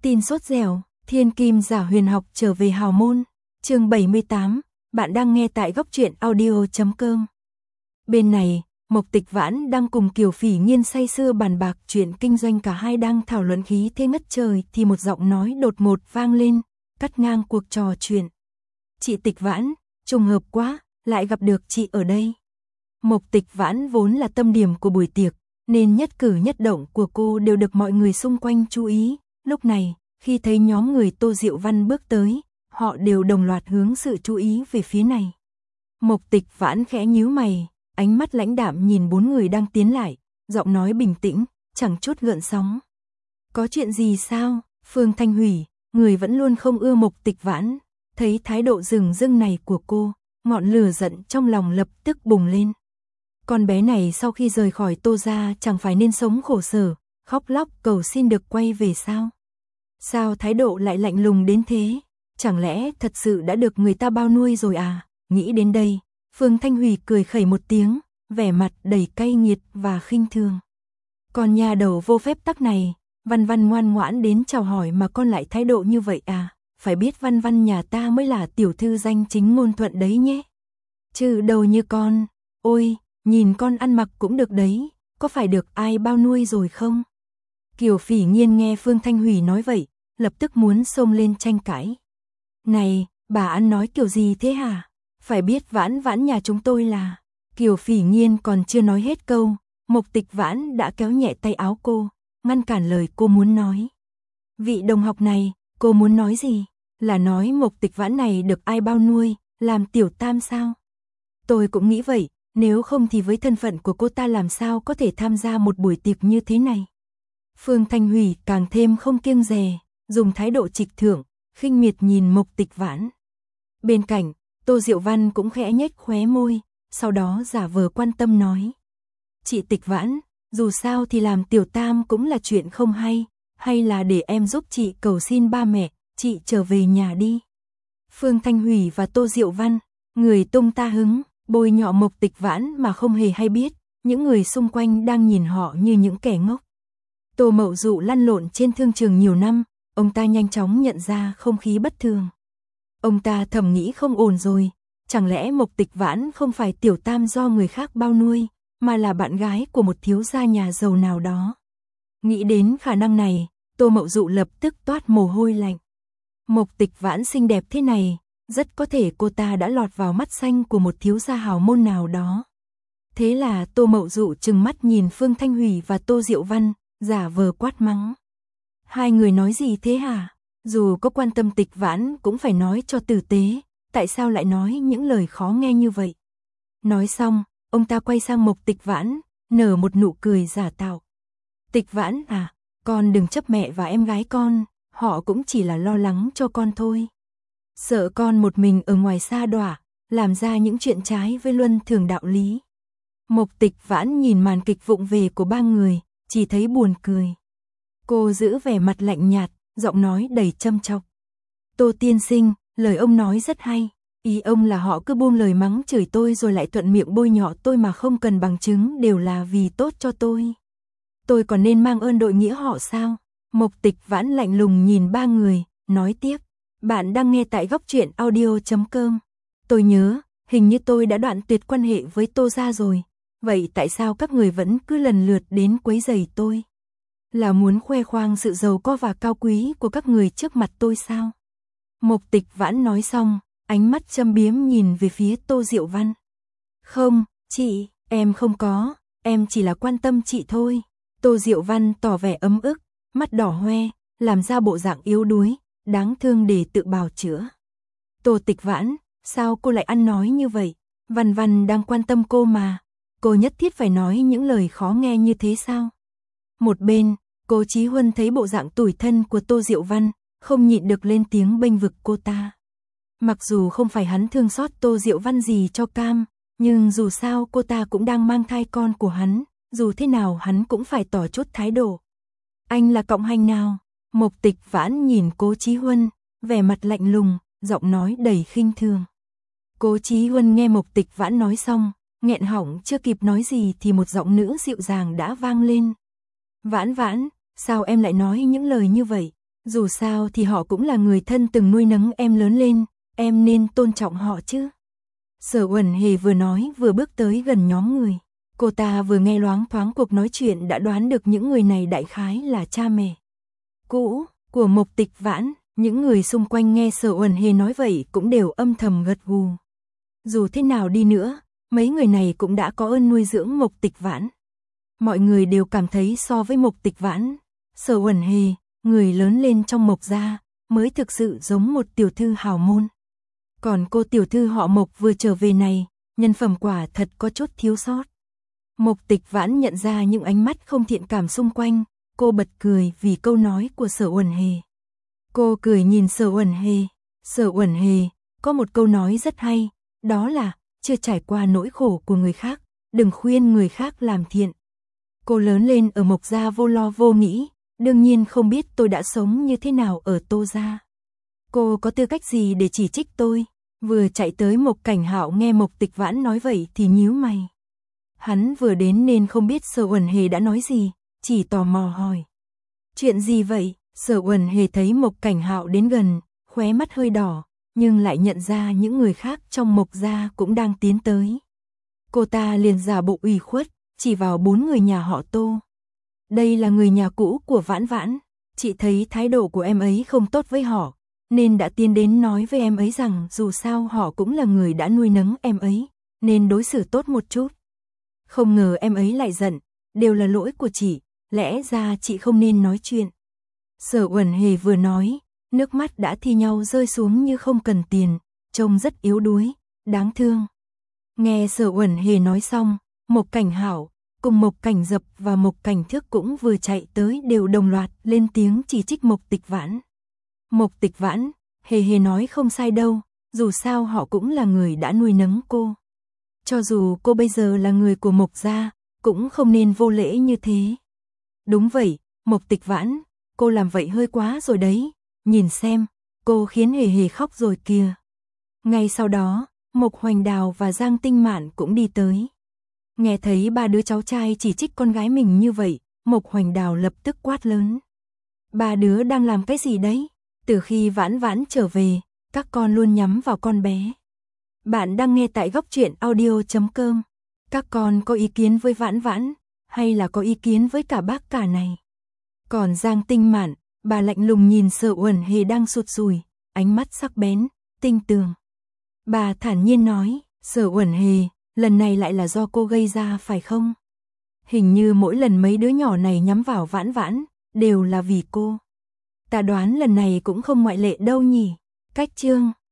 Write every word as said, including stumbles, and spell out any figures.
Tin sốt dẻo, thiên kim giả huyền học trở về hào môn. Chương bảy mươi tám, bạn đang nghe tại góc truyện audio chấm com. Bên này, Mộc Tịch Vãn đang cùng Kiều Phỉ Nghiên say sưa bàn bạc chuyện kinh doanh, cả hai đang thảo luận khí thế ngất trời thì một giọng nói đột ngột vang lên, cắt ngang cuộc trò chuyện. Chị Tịch Vãn, trùng hợp quá, lại gặp được chị ở đây. Mộc Tịch Vãn vốn là tâm điểm của buổi tiệc, nên nhất cử nhất động của cô đều được mọi người xung quanh chú ý. Lúc này, khi thấy nhóm người Tô Diệu Văn bước tới, họ đều đồng loạt hướng sự chú ý về phía này. Mộc Tịch Vãn khẽ nhíu mày, ánh mắt lãnh đạm nhìn bốn người đang tiến lại, giọng nói bình tĩnh, chẳng chút gợn sóng. Có chuyện gì sao? Phương Thanh Hủy, người vẫn luôn không ưa Mộc Tịch Vãn, thấy thái độ rừng rưng này của cô, ngọn lửa giận trong lòng lập tức bùng lên. Con bé này sau khi rời khỏi Tô gia chẳng phải nên sống khổ sở, khóc lóc cầu xin được quay về sao? Sao thái độ lại lạnh lùng đến thế? Chẳng lẽ thật sự đã được người ta bao nuôi rồi à? Nghĩ đến đây, Phương Thanh Hủy cười khẩy một tiếng, vẻ mặt đầy cay nghiệt và khinh thường. Con nhà đầu vô phép tắc này, Văn Văn ngoan ngoãn đến chào hỏi mà con lại thái độ như vậy à? Phải biết Văn Văn nhà ta mới là tiểu thư danh chính ngôn thuận đấy nhé. Chứ đâu như con, ôi, nhìn con ăn mặc cũng được đấy, có phải được ai bao nuôi rồi không? Kiều Phỉ Nghiên nghe Phương Thanh Hủy nói vậy, lập tức muốn xông lên tranh cãi. Này, bà ăn nói kiểu gì thế hả? Phải biết Vãn Vãn nhà chúng tôi là... Kiều Phỉ Nghiên còn chưa nói hết câu, Mộc Tịch Vãn đã kéo nhẹ tay áo cô, ngăn cản lời cô muốn nói. Vị đồng học này, cô muốn nói gì? Là nói Mộc Tịch Vãn này được ai bao nuôi, làm tiểu tam sao? Tôi cũng nghĩ vậy, nếu không thì với thân phận của cô ta làm sao có thể tham gia một buổi tiệc như thế này? Phương Thanh Hủy càng thêm không kiêng dè, dùng thái độ trịch thượng, khinh miệt nhìn Mộc Tịch Vãn. Bên cạnh, Tô Diệu Văn cũng khẽ nhếch khóe môi, sau đó giả vờ quan tâm nói. Chị Tịch Vãn, dù sao thì làm tiểu tam cũng là chuyện không hay, hay là để em giúp chị cầu xin ba mẹ, chị trở về nhà đi. Phương Thanh Hủy và Tô Diệu Văn, người tung ta hứng, bôi nhọ Mộc Tịch Vãn mà không hề hay biết, những người xung quanh đang nhìn họ như những kẻ ngốc. Tô Mậu Dụ lăn lộn trên thương trường nhiều năm, ông ta nhanh chóng nhận ra không khí bất thường. Ông ta thầm nghĩ không ổn rồi, chẳng lẽ Mộc Tịch Vãn không phải tiểu tam do người khác bao nuôi, mà là bạn gái của một thiếu gia nhà giàu nào đó. Nghĩ đến khả năng này, Tô Mậu Dụ lập tức toát mồ hôi lạnh. Mộc Tịch Vãn xinh đẹp thế này, rất có thể cô ta đã lọt vào mắt xanh của một thiếu gia hào môn nào đó. Thế là Tô Mậu Dụ trừng mắt nhìn Phương Thanh Hủy và Tô Diệu Văn, giả vờ quát mắng. Hai người nói gì thế hả? Dù có quan tâm Tịch Vãn cũng phải nói cho tử tế, tại sao lại nói những lời khó nghe như vậy? Nói xong, ông ta quay sang Mộc Tịch Vãn, nở một nụ cười giả tạo. Tịch Vãn à, con đừng chấp mẹ và em gái con, họ cũng chỉ là lo lắng cho con thôi. Sợ con một mình ở ngoài xa đọa, làm ra những chuyện trái với luân thường đạo lý. Mộc Tịch Vãn nhìn màn kịch vụng về của ba người, chỉ thấy buồn cười. Cô giữ vẻ mặt lạnh nhạt, giọng nói đầy châm chọc. Tô tiên sinh, lời ông nói rất hay. Ý ông là họ cứ buông lời mắng chửi tôi rồi lại thuận miệng bôi nhọ tôi mà không cần bằng chứng, đều là vì tốt cho tôi. Tôi còn nên mang ơn đội nghĩa họ sao? Mộc Tịch Vãn lạnh lùng nhìn ba người, nói tiếp. Bạn đang nghe tại góc truyện audio chấm com. Tôi nhớ, hình như tôi đã đoạn tuyệt quan hệ với Tô gia rồi. Vậy tại sao các người vẫn cứ lần lượt đến quấy rầy tôi? Là muốn khoe khoang sự giàu có và cao quý của các người trước mặt tôi sao? Mộc Tịch Vãn nói xong, ánh mắt châm biếm nhìn về phía Tô Diệu Văn. Không, chị, em không có, em chỉ là quan tâm chị thôi. Tô Diệu Văn tỏ vẻ ấm ức, mắt đỏ hoe, làm ra bộ dạng yếu đuối, đáng thương để tự bào chữa. Tô Tịch Vãn, sao cô lại ăn nói như vậy? Văn Văn đang quan tâm cô mà, cô nhất thiết phải nói những lời khó nghe như thế sao? Một bên, Cố Chí Huân thấy bộ dạng tủi thân của Tô Diệu Văn, không nhịn được lên tiếng bênh vực cô ta. Mặc dù không phải hắn thương xót Tô Diệu Văn gì cho cam, nhưng dù sao cô ta cũng đang mang thai con của hắn, dù thế nào hắn cũng phải tỏ chút thái độ. Anh là cộng hành nào? Mộc Tịch Vãn nhìn Cố Chí Huân, vẻ mặt lạnh lùng, giọng nói đầy khinh thường. Cố Chí Huân nghe Mộc Tịch Vãn nói xong, nghẹn họng chưa kịp nói gì thì một giọng nữ dịu dàng đã vang lên. Vãn Vãn, sao em lại nói những lời như vậy? Dù sao thì họ cũng là người thân từng nuôi nấng em lớn lên, em nên tôn trọng họ chứ. Sở Uẩn Hề vừa nói vừa bước tới gần nhóm người. Cô ta vừa nghe loáng thoáng cuộc nói chuyện đã đoán được những người này đại khái là cha mẹ cũ của Mộc Tịch Vãn. Những người xung quanh nghe Sở Uẩn Hề nói vậy cũng đều âm thầm gật gù. Dù thế nào đi nữa, mấy người này cũng đã có ơn nuôi dưỡng Mộc Tịch Vãn. Mọi người đều cảm thấy so với Mộc Tịch Vãn, Sở Uẩn Hề, người lớn lên trong Mộc gia, mới thực sự giống một tiểu thư hào môn. Còn cô tiểu thư họ Mộc vừa trở về này, nhân phẩm quả thật có chút thiếu sót. Mộc Tịch Vãn nhận ra những ánh mắt không thiện cảm xung quanh, cô bật cười vì câu nói của Sở Uẩn Hề. Cô cười nhìn Sở Uẩn Hề, Sở Uẩn Hề, có một câu nói rất hay, đó là, chưa trải qua nỗi khổ của người khác, đừng khuyên người khác làm thiện. Cô lớn lên ở Mộc gia vô lo vô nghĩ, đương nhiên không biết tôi đã sống như thế nào ở Tô gia. Cô có tư cách gì để chỉ trích tôi? Vừa chạy tới Mộc Cảnh Hạo nghe Mộc Tịch Vãn nói vậy thì nhíu mày. Hắn vừa đến nên không biết Sở Uẩn Hề đã nói gì, chỉ tò mò hỏi. Chuyện gì vậy? Sở Uẩn Hề thấy Mộc Cảnh Hạo đến gần, khóe mắt hơi đỏ, nhưng lại nhận ra những người khác trong Mộc gia cũng đang tiến tới. Cô ta liền giả bộ ủy khuất, chỉ vào bốn người nhà họ Tô. Đây là người nhà cũ của Vãn Vãn, chị thấy thái độ của em ấy không tốt với họ, nên đã tiến đến nói với em ấy rằng dù sao họ cũng là người đã nuôi nấng em ấy, nên đối xử tốt một chút. Không ngờ em ấy lại giận, đều là lỗi của chị, lẽ ra chị không nên nói chuyện. Sở Uẩn Hề vừa nói, nước mắt đã thi nhau rơi xuống như không cần tiền, trông rất yếu đuối, đáng thương. Nghe Sở Uẩn Hề nói xong, Mộc Cảnh Hạo, cùng Mộc Cảnh Dập và Mộc Cảnh Thước cũng vừa chạy tới đều đồng loạt lên tiếng chỉ trích Mộc Tịch Vãn. Mộc Tịch Vãn, Hề Hề nói không sai đâu, dù sao họ cũng là người đã nuôi nấng cô. Cho dù cô bây giờ là người của Mộc gia, cũng không nên vô lễ như thế. Đúng vậy, Mộc Tịch Vãn, cô làm vậy hơi quá rồi đấy, nhìn xem, cô khiến Hề Hề khóc rồi kìa. Ngay sau đó, Mộc Hoành Đào và Giang Tinh Mạn cũng đi tới. Nghe thấy ba đứa cháu trai chỉ trích con gái mình như vậy, Mộc Hoành Đào lập tức quát lớn. Ba đứa đang làm cái gì đấy? Từ khi Vãn Vãn trở về, các con luôn nhắm vào con bé. Bạn đang nghe tại góc truyện audio chấm com. Các con có ý kiến với Vãn Vãn, hay là có ý kiến với cả bác cả này? Còn Giang Tinh Mạn, bà lạnh lùng nhìn Sở Uẩn Hề đang sụt sùi, ánh mắt sắc bén, tinh tường. Bà thản nhiên nói, Sở Uẩn Hề, lần này lại là do cô gây ra phải không? Hình như mỗi lần mấy đứa nhỏ này nhắm vào Vãn Vãn, đều là vì cô. Ta đoán lần này cũng không ngoại lệ đâu nhỉ. Cách chương